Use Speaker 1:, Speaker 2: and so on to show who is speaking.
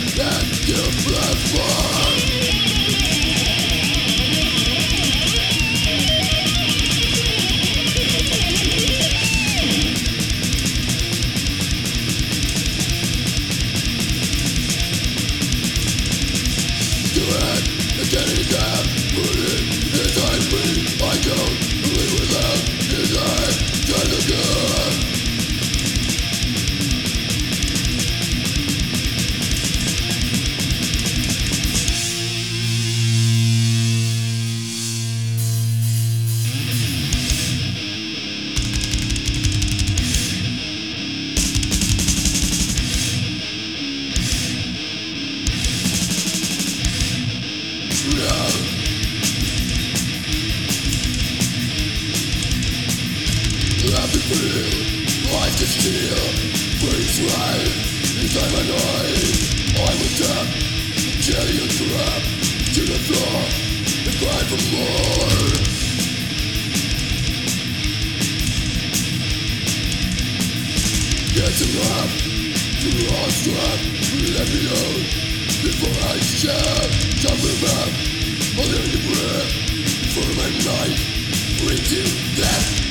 Speaker 1: Life to steal, breathes right inside my night. I will tap, jelly and trap to the floor and cry for more. Get some love, to lost trap, let me know before I share. Jumping back, holding the breath for my life, reaching death.